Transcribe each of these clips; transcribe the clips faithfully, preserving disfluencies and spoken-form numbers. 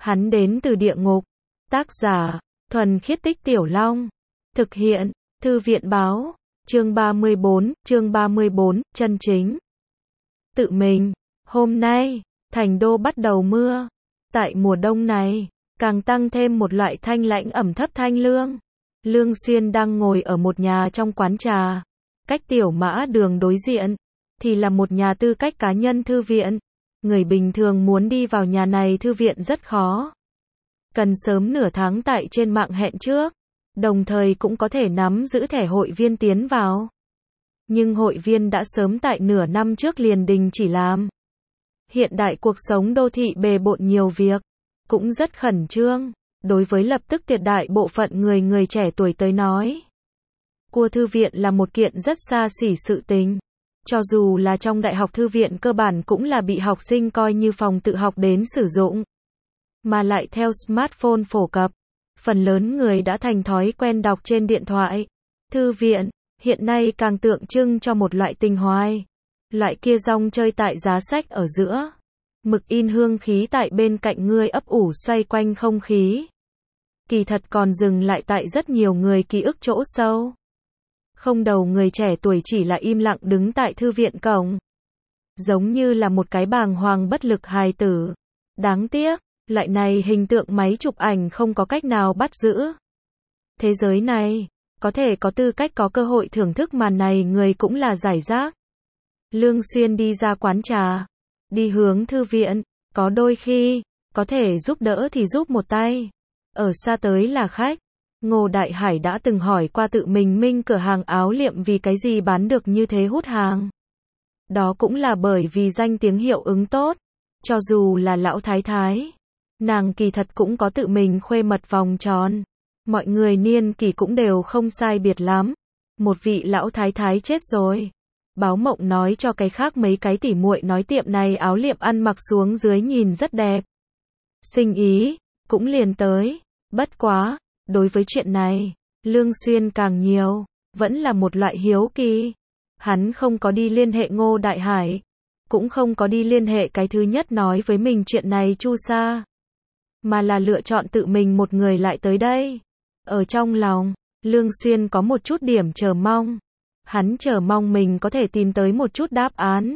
Hắn đến từ địa ngục. Tác giả, Thuần Khiết Tích Tiểu Long. Thực hiện, Thư viện báo. Chương ba mươi bốn, chương ba mươi bốn, chân chính. Tự mình. Hôm nay, thành đô bắt đầu mưa. Tại mùa đông này, càng tăng thêm một loại thanh lãnh ẩm thấp thanh lương. Lương Xuyên đang ngồi ở một nhà trong quán trà. Cách Tiểu Mã Đường đối diện, thì là một nhà tư cách cá nhân thư viện. Người bình thường muốn đi vào nhà này thư viện rất khó. Cần sớm nửa tháng tại trên mạng hẹn trước. Đồng thời cũng có thể nắm giữ thẻ hội viên tiến vào. Nhưng hội viên đã sớm tại nửa năm trước liền đình chỉ làm. Hiện đại cuộc sống đô thị bề bộn nhiều việc, cũng rất khẩn trương. Đối với lập tức tuyệt đại bộ phận người người trẻ tuổi tới nói, cua thư viện là một kiện rất xa xỉ sự tình. Cho dù là trong đại học thư viện cơ bản cũng là bị học sinh coi như phòng tự học đến sử dụng. Mà lại theo smartphone phổ cập, phần lớn người đã thành thói quen đọc trên điện thoại. Thư viện, hiện nay càng tượng trưng cho một loại tình hoài. Loại kia rong chơi tại giá sách ở giữa. Mực in hương khí tại bên cạnh ngươi ấp ủ xoay quanh không khí. Kỳ thật còn dừng lại tại rất nhiều người ký ức chỗ sâu. Không đầu người trẻ tuổi chỉ là im lặng đứng tại thư viện cổng. Giống như là một cái bàng hoàng bất lực hài tử. Đáng tiếc, loại này hình tượng máy chụp ảnh không có cách nào bắt giữ. Thế giới này, có thể có tư cách có cơ hội thưởng thức màn này người cũng là giải rác. Lương Xuyên đi ra quán trà, đi hướng thư viện, có đôi khi, có thể giúp đỡ thì giúp một tay. Ở xa tới là khách. Ngô Đại Hải đã từng hỏi qua tự mình Minh cửa hàng áo liệm vì cái gì bán được như thế hút hàng. Đó cũng là bởi vì danh tiếng hiệu ứng tốt. Cho dù là lão thái thái, nàng kỳ thật cũng có tự mình khuê mật vòng tròn. Mọi người niên kỷ cũng đều không sai biệt lắm. Một vị lão thái thái chết rồi. Báo Mộng nói cho cái khác mấy cái tỉ muội nói tiệm này áo liệm ăn mặc xuống dưới nhìn rất đẹp. Sinh ý, cũng liền tới. Bất quá, đối với chuyện này, Lương Xuyên càng nhiều, vẫn là một loại hiếu kỳ. Hắn không có đi liên hệ Ngô Đại Hải, cũng không có đi liên hệ cái thứ nhất nói với mình chuyện này Chu Sa, mà là lựa chọn tự mình một người lại tới đây. Ở trong lòng, Lương Xuyên có một chút điểm chờ mong. Hắn chờ mong mình có thể tìm tới một chút đáp án.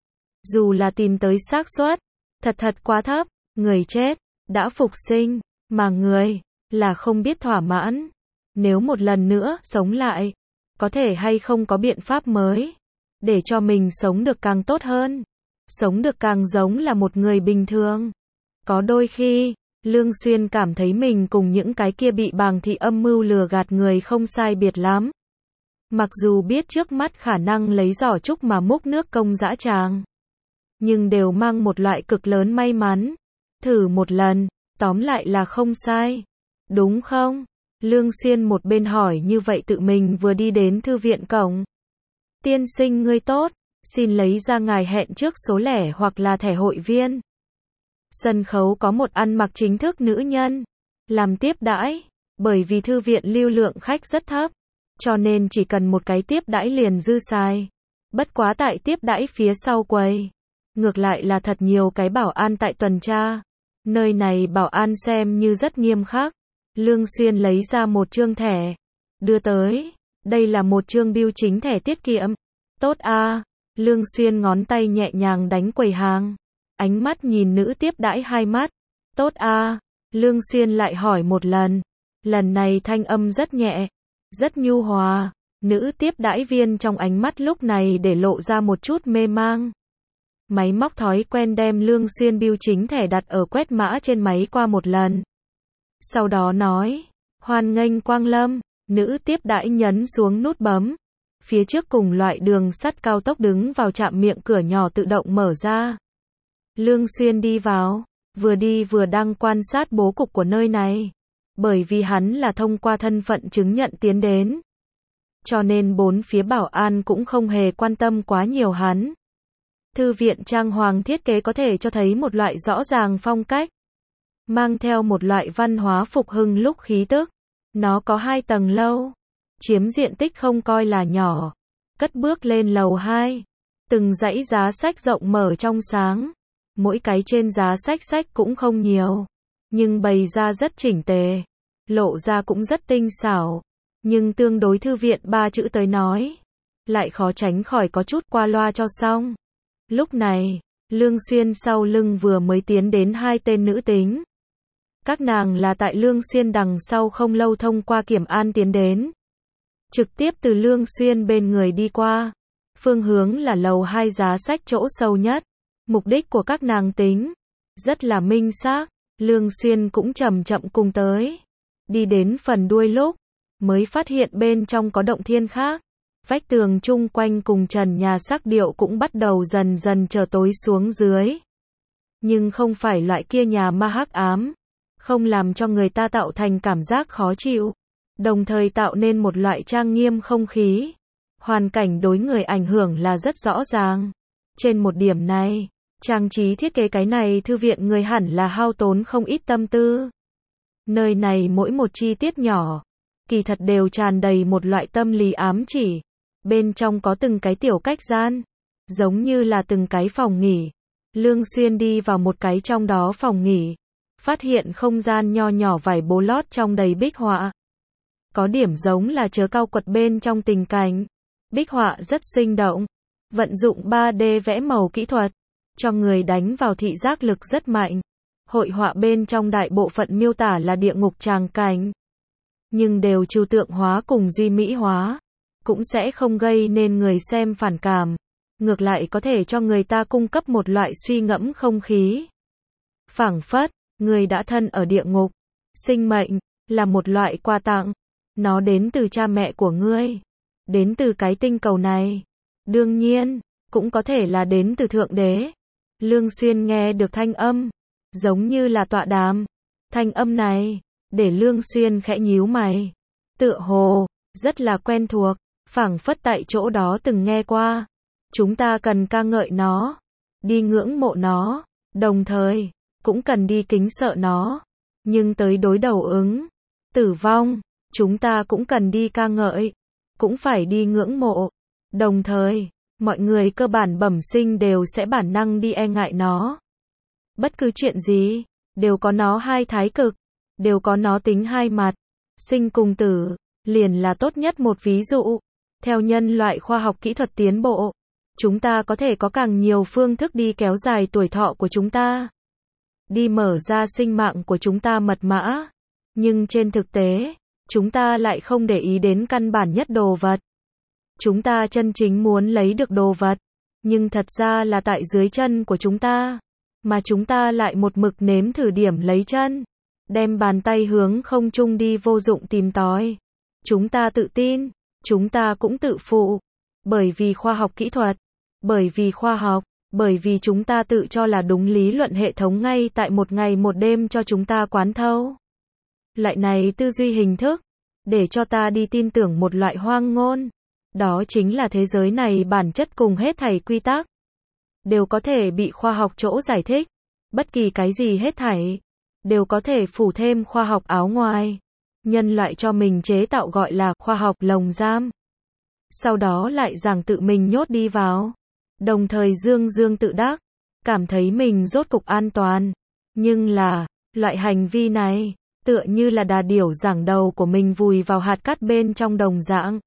Dù là tìm tới xác suất, thật thật quá thấp, người chết, đã phục sinh, mà người, là không biết thỏa mãn. Nếu một lần nữa, sống lại, có thể hay không có biện pháp mới, để cho mình sống được càng tốt hơn, sống được càng giống là một người bình thường. Có đôi khi, Lương Xuyên cảm thấy mình cùng những cái kia bị bàng thị âm mưu lừa gạt người không sai biệt lắm. Mặc dù biết trước mắt khả năng lấy giỏ trúc mà múc nước công dã tràng, nhưng đều mang một loại cực lớn may mắn. Thử một lần, tóm lại là không sai. Đúng không? Lương Xuyên một bên hỏi như vậy tự mình vừa đi đến thư viện cổng. Tiên sinh ngươi tốt, xin lấy ra ngài hẹn trước số lẻ hoặc là thẻ hội viên. Sân khấu có một ăn mặc chính thức nữ nhân làm tiếp đãi, bởi vì thư viện lưu lượng khách rất thấp, cho nên chỉ cần một cái tiếp đãi liền dư xài. Bất quá tại tiếp đãi phía sau quầy, ngược lại là thật nhiều cái bảo an tại tuần tra. Nơi này bảo an xem như rất nghiêm khắc. Lương Xuyên lấy ra một trương thẻ, đưa tới. Đây là một trương bưu chính thẻ tiết kiệm. Tốt a. À. Lương Xuyên ngón tay nhẹ nhàng đánh quầy hàng, ánh mắt nhìn nữ tiếp đãi hai mắt. Tốt a. À. Lương Xuyên lại hỏi một lần. Lần này thanh âm rất nhẹ, rất nhu hòa. Nữ tiếp đãi viên trong ánh mắt lúc này để lộ ra một chút mê mang. Máy móc thói quen đem Lương Xuyên bưu chính thẻ đặt ở quét mã trên máy qua một lần. Sau đó nói, hoan nghênh quang lâm. Nữ tiếp đãi nhấn xuống nút bấm. Phía trước cùng loại đường sắt cao tốc đứng vào trạm miệng cửa nhỏ tự động mở ra. Lương Xuyên đi vào, vừa đi vừa đang quan sát bố cục của nơi này. Bởi vì hắn là thông qua thân phận chứng nhận tiến đến, cho nên bốn phía bảo an cũng không hề quan tâm quá nhiều hắn. Thư viện trang hoàng thiết kế có thể cho thấy một loại rõ ràng phong cách, mang theo một loại văn hóa phục hưng lúc khí tức. Nó có hai tầng lâu, chiếm diện tích không coi là nhỏ. Cất bước lên lầu hai, từng dãy giá sách rộng mở trong sáng. Mỗi cái trên giá sách sách cũng không nhiều, nhưng bày ra rất chỉnh tề, lộ ra cũng rất tinh xảo, nhưng tương đối thư viện ba chữ tới nói, lại khó tránh khỏi có chút qua loa cho xong. Lúc này, Lương Xuyên sau lưng vừa mới tiến đến hai tên nữ tính. Các nàng là tại Lương Xuyên đằng sau không lâu thông qua kiểm an tiến đến. Trực tiếp từ Lương Xuyên bên người đi qua. Phương hướng là lầu hai giá sách chỗ sâu nhất. Mục đích của các nàng tính rất là minh xác. Lương Xuyên cũng chậm chậm cùng tới. Đi đến phần đuôi lúc, mới phát hiện bên trong có động thiên khác. Vách tường chung quanh cùng trần nhà sắc điệu cũng bắt đầu dần dần trở tối xuống dưới. Nhưng không phải loại kia nhà ma hắc ám, không làm cho người ta tạo thành cảm giác khó chịu, đồng thời tạo nên một loại trang nghiêm không khí. Hoàn cảnh đối người ảnh hưởng là rất rõ ràng. Trên một điểm này, trang trí thiết kế cái này thư viện người hẳn là hao tốn không ít tâm tư. Nơi này mỗi một chi tiết nhỏ, kỳ thật đều tràn đầy một loại tâm lý ám chỉ. Bên trong có từng cái tiểu cách gian, giống như là từng cái phòng nghỉ. Lương Xuyên đi vào một cái trong đó phòng nghỉ, phát hiện không gian nho nhỏ vải bố lót trong đầy bích họa. Có điểm giống là chớ cao quật bên trong tình cảnh. Bích họa rất sinh động, vận dụng ba D vẽ màu kỹ thuật, cho người đánh vào thị giác lực rất mạnh. Hội họa bên trong đại bộ phận miêu tả là địa ngục tràng cảnh, nhưng đều trừu tượng hóa cùng duy mỹ hóa, cũng sẽ không gây nên người xem phản cảm, ngược lại có thể cho người ta cung cấp một loại suy ngẫm không khí. Phảng phất, người đã thân ở địa ngục, sinh mệnh là một loại quà tặng, nó đến từ cha mẹ của ngươi, đến từ cái tinh cầu này, đương nhiên, cũng có thể là đến từ Thượng Đế. Lương Xuyên nghe được thanh âm, giống như là tọa đàm. Thanh âm này, để Lương Xuyên khẽ nhíu mày, tựa hồ rất là quen thuộc, phảng phất tại chỗ đó từng nghe qua. Chúng ta cần ca ngợi nó, đi ngưỡng mộ nó, đồng thời cũng cần đi kính sợ nó, nhưng tới đối đầu ứng tử vong, chúng ta cũng cần đi ca ngợi, cũng phải đi ngưỡng mộ. Đồng thời, mọi người cơ bản bẩm sinh đều sẽ bản năng đi e ngại nó. Bất cứ chuyện gì, đều có nó hai thái cực, đều có nó tính hai mặt. Sinh cùng tử, liền là tốt nhất một ví dụ. Theo nhân loại khoa học kỹ thuật tiến bộ, chúng ta có thể có càng nhiều phương thức đi kéo dài tuổi thọ của chúng ta, đi mở ra sinh mạng của chúng ta mật mã. Nhưng trên thực tế, chúng ta lại không để ý đến căn bản nhất đồ vật. Chúng ta chân chính muốn lấy được đồ vật, nhưng thật ra là tại dưới chân của chúng ta, mà chúng ta lại một mực nếm thử điểm lấy chân, đem bàn tay hướng không trung đi vô dụng tìm tòi. Chúng ta tự tin, chúng ta cũng tự phụ, bởi vì khoa học kỹ thuật, bởi vì khoa học, bởi vì chúng ta tự cho là đúng lý luận hệ thống ngay tại một ngày một đêm cho chúng ta quán thâu. Loại này tư duy hình thức, để cho ta đi tin tưởng một loại hoang ngôn. Đó chính là thế giới này bản chất cùng hết thảy quy tắc đều có thể bị khoa học chỗ giải thích. Bất kỳ cái gì hết thảy đều có thể phủ thêm khoa học áo ngoài. Nhân loại cho mình chế tạo gọi là khoa học lồng giam. Sau đó lại rằng tự mình nhốt đi vào. Đồng thời dương dương tự đắc, cảm thấy mình rốt cục an toàn. Nhưng là, loại hành vi này, tựa như là đà điểu giảng đầu của mình vùi vào hạt cát bên trong đồng dạng.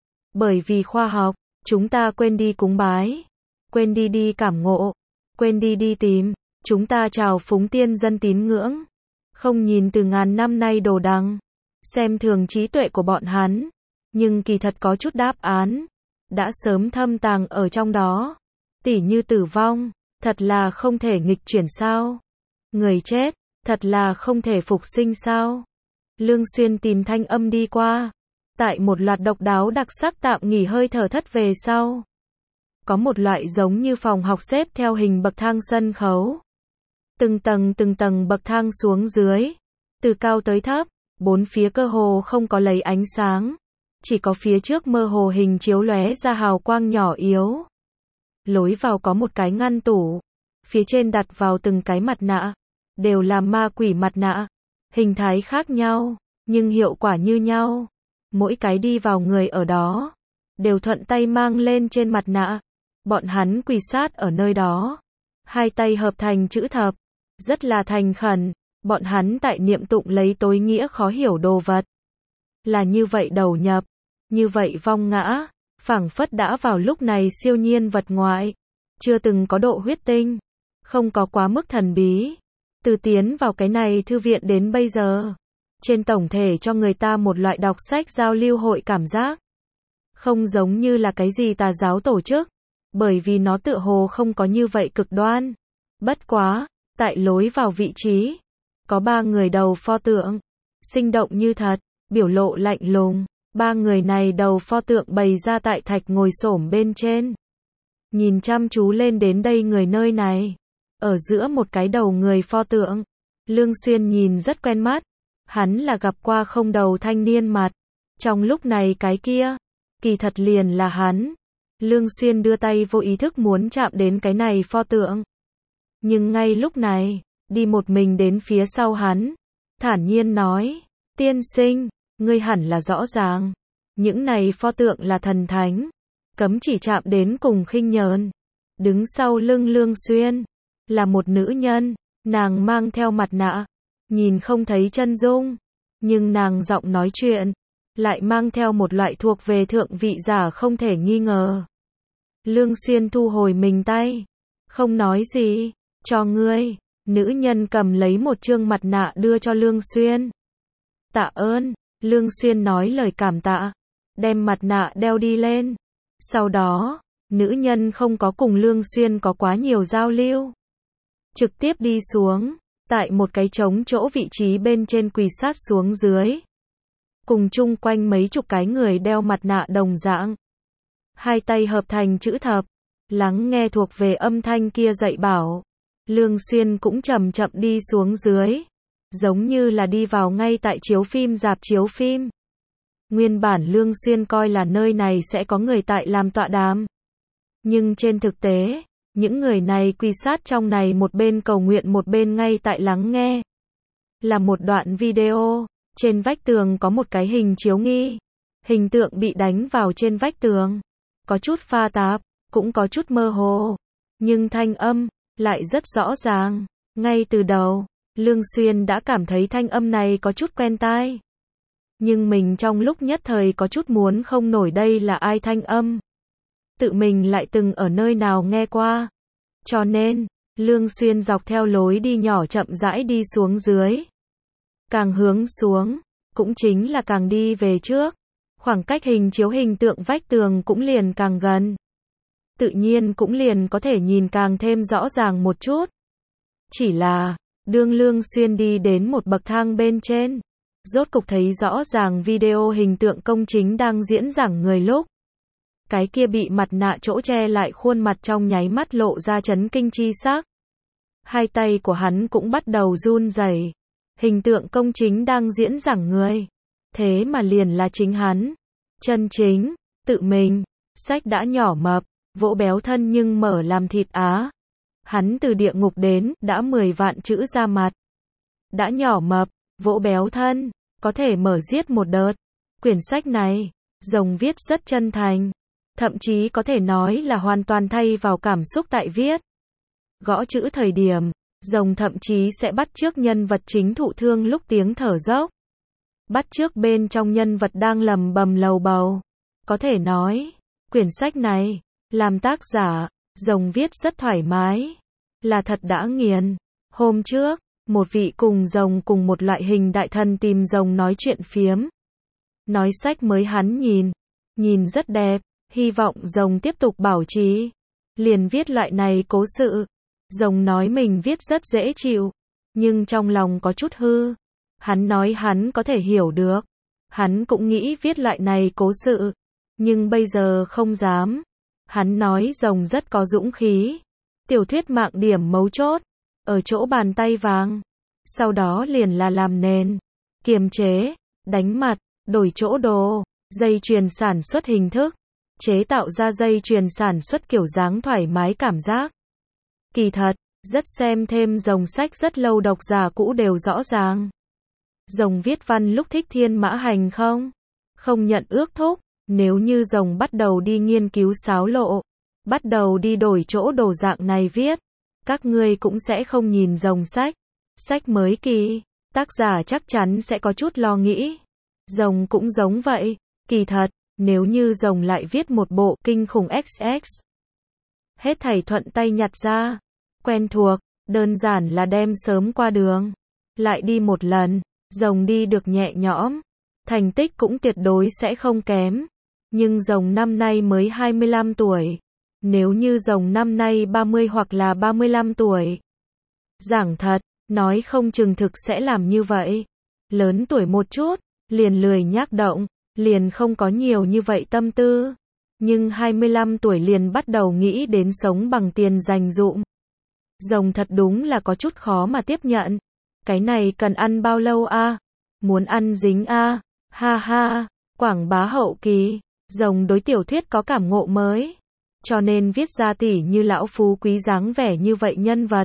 Bởi vì khoa học, chúng ta quên đi cúng bái, quên đi đi cảm ngộ, quên đi đi tìm, chúng ta chào phúng tiên dân tín ngưỡng, không nhìn từ ngàn năm nay đồ đằng, xem thường trí tuệ của bọn hắn, nhưng kỳ thật có chút đáp án, đã sớm thâm tàng ở trong đó, tỉ như tử vong, thật là không thể nghịch chuyển sao? Người chết, thật là không thể phục sinh sao? Lương Xuyên tìm thanh âm đi qua. Tại một loạt độc đáo đặc sắc tạm nghỉ hơi thở thất về sau. Có một loại giống như phòng học xếp theo hình bậc thang sân khấu. Từng tầng từng tầng bậc thang xuống dưới. Từ cao tới thấp, bốn phía cơ hồ không có lấy ánh sáng. Chỉ có phía trước mơ hồ hình chiếu lóe ra hào quang nhỏ yếu. Lối vào có một cái ngăn tủ. Phía trên đặt vào từng cái mặt nạ. Đều là ma quỷ mặt nạ. Hình thái khác nhau, nhưng hiệu quả như nhau. Mỗi cái đi vào người ở đó, đều thuận tay mang lên trên mặt nạ. Bọn hắn quỳ sát ở nơi đó. Hai tay hợp thành chữ thập, rất là thành khẩn, Bọn hắn tại niệm tụng lấy tối nghĩa khó hiểu đồ vật. Là như vậy đầu nhập, như vậy vong ngã, phảng phất đã vào lúc này siêu nhiên vật ngoại, chưa từng có độ huyết tinh, không có quá mức thần bí. Từ tiến vào cái này thư viện đến bây giờ, trên tổng thể cho người ta một loại đọc sách giao lưu hội cảm giác. Không giống như là cái gì tà giáo tổ chức, bởi vì nó tựa hồ không có như vậy cực đoan. Bất quá, tại lối vào vị trí, có ba người đầu pho tượng, sinh động như thật, biểu lộ lạnh lùng. Ba người này đầu pho tượng bày ra tại thạch ngồi xổm bên trên. Nhìn chăm chú lên đến đây người nơi này. Ở giữa một cái đầu người pho tượng, Lương Xuyên nhìn rất quen mắt. Hắn là gặp qua không đầu thanh niên mặt. Trong lúc này cái kia, kỳ thật liền là hắn. Lương Xuyên đưa tay vô ý thức muốn chạm đến cái này pho tượng. Nhưng ngay lúc này, đi một mình đến phía sau hắn, thản nhiên nói, tiên sinh, ngươi hẳn là rõ ràng, những này pho tượng là thần thánh, cấm chỉ chạm đến cùng khinh nhờn. Đứng sau lưng Lương Xuyên, là một nữ nhân, nàng mang theo mặt nạ, nhìn không thấy chân dung, nhưng nàng giọng nói chuyện, lại mang theo một loại thuộc về thượng vị giả không thể nghi ngờ. Lương Xuyên thu hồi mình tay, không nói gì, cho ngươi, nữ nhân cầm lấy một trương mặt nạ đưa cho Lương Xuyên. Tạ ơn, Lương Xuyên nói lời cảm tạ, đem mặt nạ đeo đi lên. Sau đó, nữ nhân không có cùng Lương Xuyên có quá nhiều giao lưu. Trực tiếp đi xuống, tại một cái trống chỗ vị trí bên trên quỳ sát xuống dưới. Cùng chung quanh mấy chục cái người đeo mặt nạ đồng dạng. Hai tay hợp thành chữ thập, lắng nghe thuộc về âm thanh kia dạy bảo. Lương Xuyên cũng chậm chậm đi xuống dưới, giống như là đi vào ngay tại chiếu phim rạp chiếu phim. Nguyên bản Lương Xuyên coi là nơi này sẽ có người tại làm tọa đàm. Nhưng trên thực tế, những người này quỳ sát trong này một bên cầu nguyện một bên ngay tại lắng nghe. Là một đoạn video, trên vách tường có một cái hình chiếu nghi. Hình tượng bị đánh vào trên vách tường. Có chút pha tạp, cũng có chút mơ hồ. Nhưng thanh âm, lại rất rõ ràng. Ngay từ đầu, Lương Xuyên đã cảm thấy thanh âm này có chút quen tai. Nhưng mình trong lúc nhất thời có chút muốn không nổi đây là ai thanh âm. Tự mình lại từng ở nơi nào nghe qua. Cho nên, Lương Xuyên dọc theo lối đi nhỏ chậm rãi đi xuống dưới. Càng hướng xuống, cũng chính là càng đi về trước. Khoảng cách hình chiếu hình tượng vách tường cũng liền càng gần. Tự nhiên cũng liền có thể nhìn càng thêm rõ ràng một chút. Chỉ là, đương Lương Xuyên đi đến một bậc thang bên trên, rốt cục thấy rõ ràng video hình tượng công chính đang diễn giảng người lúc. Cái kia bị mặt nạ chỗ che lại khuôn mặt trong nháy mắt lộ ra chấn kinh chi sắc. Hai tay của hắn cũng bắt đầu run rẩy. Hình tượng công chính đang diễn giảng người. Thế mà liền là chính hắn. Chân chính, tự mình, sách đã nhỏ mập, vỗ béo thân nhưng mở làm thịt á. Hắn từ địa ngục đến, đã mười vạn chữ ra mặt. Đã nhỏ mập, vỗ béo thân, có thể mở giết một đợt. Quyển sách này, Rồng viết rất chân thành. Thậm chí có thể nói là hoàn toàn thay vào cảm xúc tại viết. Gõ chữ thời điểm, Rồng thậm chí sẽ bắt chước nhân vật chính thụ thương lúc tiếng thở dốc. Bắt chước bên trong nhân vật đang lầm bầm lầu bầu. Có thể nói, quyển sách này, làm tác giả, Rồng viết rất thoải mái. Là thật đã nghiền. Hôm trước, một vị cùng Rồng cùng một loại hình đại thần tìm Rồng nói chuyện phiếm. Nói sách mới hắn nhìn. Nhìn rất đẹp. Hy vọng Rồng tiếp tục bảo trì. Liền viết loại này cố sự. Rồng nói mình viết rất dễ chịu. Nhưng trong lòng có chút hư. Hắn nói hắn có thể hiểu được. Hắn cũng nghĩ viết loại này cố sự. Nhưng bây giờ không dám. Hắn nói Rồng rất có dũng khí. Tiểu thuyết mạng điểm mấu chốt. Ở chỗ bàn tay vàng. Sau đó liền là làm nền. Kiềm chế. Đánh mặt. Đổi chỗ đồ. Dây chuyền sản xuất hình thức. Chế tạo ra dây chuyền sản xuất kiểu dáng thoải mái cảm giác. Kỳ thật, rất xem thêm Rồng sách rất lâu độc giả cũ đều rõ ràng. Rồng viết văn lúc thích thiên mã hành không? Không nhận ước thúc. Nếu như Rồng bắt đầu đi nghiên cứu xáo lộ, bắt đầu đi đổi chỗ đồ dạng này viết, các ngươi cũng sẽ không nhìn Rồng sách. Sách mới kỳ, tác giả chắc chắn sẽ có chút lo nghĩ. Rồng cũng giống vậy, kỳ thật, nếu như rồng lại viết một bộ kinh khủng ích ích. Hết thảy thuận tay nhặt ra, quen thuộc, đơn giản là đem sớm qua đường. Lại đi một lần, rồng đi được nhẹ nhõm, thành tích cũng tuyệt đối sẽ không kém. Nhưng rồng năm nay mới hai mươi lăm tuổi. Nếu như rồng năm nay ba mươi hoặc là ba mươi lăm tuổi. Giảng thật, nói không chừng thực sẽ làm như vậy. Lớn tuổi một chút, liền lười nhác động, liền không có nhiều như vậy tâm tư. Nhưng hai mươi lăm tuổi liền bắt đầu nghĩ đến sống bằng tiền dành dụm. Rồng thật đúng là có chút khó mà tiếp nhận. Cái này cần ăn bao lâu a? À? Muốn ăn dính a? À? Ha ha, quảng bá hậu kỳ, rồng đối tiểu thuyết có cảm ngộ mới. Cho nên viết ra tỉ như lão phú quý dáng vẻ như vậy nhân vật.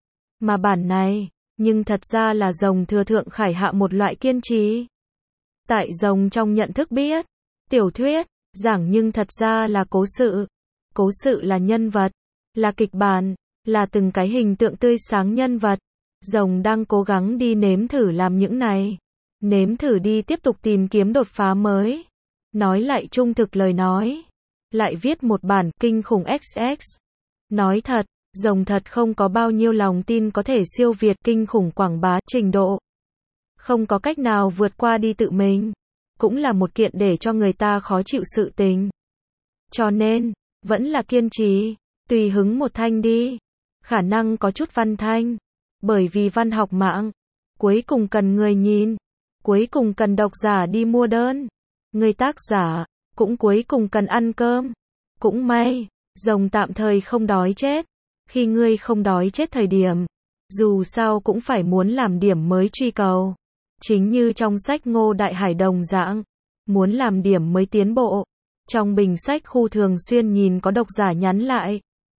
Mà bản này, nhưng thật ra là rồng thừa thượng khải hạ một loại kiên trì. Tại rồng trong nhận thức biết, tiểu thuyết, giảng nhưng thật ra là cố sự. Cố sự là nhân vật, là kịch bản, là từng cái hình tượng tươi sáng nhân vật. Rồng đang cố gắng đi nếm thử làm những này. Nếm thử đi tiếp tục tìm kiếm đột phá mới. Nói lại trung thực lời nói. Lại viết một bản kinh khủng ích ích. Nói thật, rồng thật không có bao nhiêu lòng tin có thể siêu việt kinh khủng quảng bá trình độ. Không có cách nào vượt qua đi tự mình. Cũng là một kiện để cho người ta khó chịu sự tình. Cho nên, vẫn là kiên trì, tùy hứng một thanh đi. Khả năng có chút văn thanh. Bởi vì văn học mạng, cuối cùng cần người nhìn. Cuối cùng cần độc giả đi mua đơn. Người tác giả, cũng cuối cùng cần ăn cơm. Cũng may, rồng tạm thời không đói chết. Khi ngươi không đói chết thời điểm, dù sao cũng phải muốn làm điểm mới truy cầu. Chính như trong sách Ngô Đại Hải đồng dạng, muốn làm điểm mới tiến bộ. Trong bình sách khu thường xuyên nhìn có độc giả nhắn lại.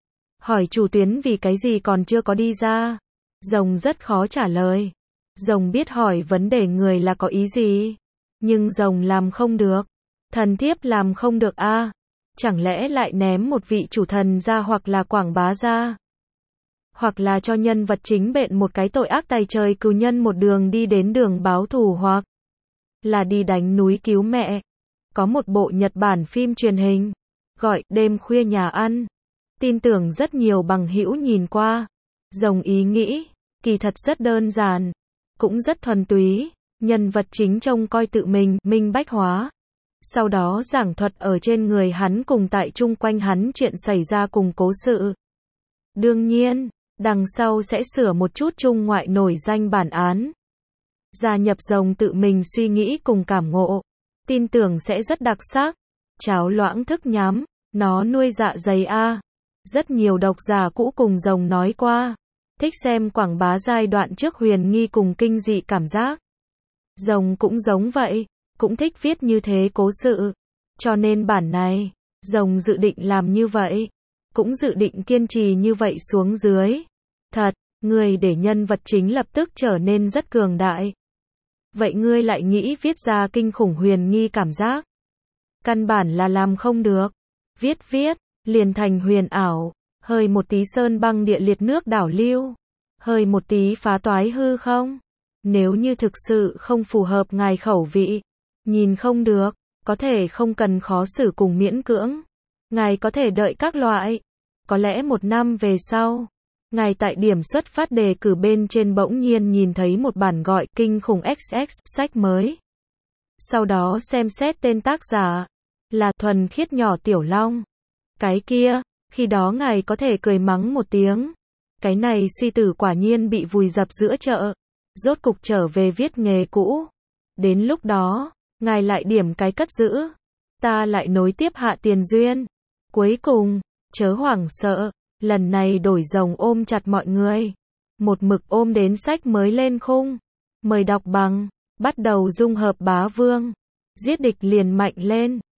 Hỏi chủ tuyến vì cái gì còn chưa có đi ra. Rồng rất khó trả lời. Rồng biết hỏi vấn đề người là có ý gì. Nhưng rồng làm không được. Thần thiếp làm không được a à? Chẳng lẽ lại ném một vị chủ thần ra hoặc là quảng bá ra. Hoặc là cho nhân vật chính bện một cái tội ác tày trời cừu nhân một đường đi đến đường báo thù hoặc là đi đánh núi cứu mẹ. Có một bộ Nhật Bản phim truyền hình gọi Đêm khuya nhà ăn. Tin tưởng rất nhiều bằng hữu nhìn qua. Rồng ý nghĩ, kỳ thật rất đơn giản, cũng rất thuần túy. Nhân vật chính trông coi tự mình, minh bách hóa. Sau đó giảng thuật ở trên người hắn cùng tại chung quanh hắn chuyện xảy ra cùng cố sự. Đương nhiên, đằng sau sẽ sửa một chút trung ngoại nổi danh bản án. Gia nhập rồng tự mình suy nghĩ cùng cảm ngộ. Tin tưởng sẽ rất đặc sắc. Cháo loãng thức nhắm, nó nuôi dạ dày a. Rất nhiều độc giả cũ cùng rồng nói qua. Thích xem quảng bá giai đoạn trước huyền nghi cùng kinh dị cảm giác. Rồng cũng giống vậy, cũng thích viết như thế cố sự. Cho nên bản này, rồng dự định làm như vậy. Cũng dự định kiên trì như vậy xuống dưới. Thật, ngươi để nhân vật chính lập tức trở nên rất cường đại. Vậy ngươi lại nghĩ viết ra kinh khủng huyền nghi cảm giác. Căn bản là làm không được. Viết viết, liền thành huyền ảo. Hơi một tí sơn băng địa liệt nước đảo lưu. Hơi một tí phá toái hư không. Nếu như thực sự không phù hợp ngài khẩu vị. Nhìn không được, có thể không cần khó xử cùng miễn cưỡng. Ngài có thể đợi các loại. Có lẽ một năm về sau. Ngài tại điểm xuất phát đề cử bên trên bỗng nhiên nhìn thấy một bản gọi kinh khủng ích ích sách mới. Sau đó xem xét tên tác giả. Là thuần khiết nhỏ tiểu long. Cái kia, khi đó ngài có thể cười mắng một tiếng. Cái này suy tử quả nhiên bị vùi dập giữa chợ. Rốt cục trở về viết nghề cũ. Đến lúc đó, ngài lại điểm cái cất giữ. Ta lại nối tiếp hạ tiền duyên. Cuối cùng, chớ hoảng sợ. Lần này đổi rồng ôm chặt mọi người. Một mực ôm đến sách mới lên khung. Mời đọc bằng. Bắt đầu dung hợp bá vương. Giết địch liền mạnh lên.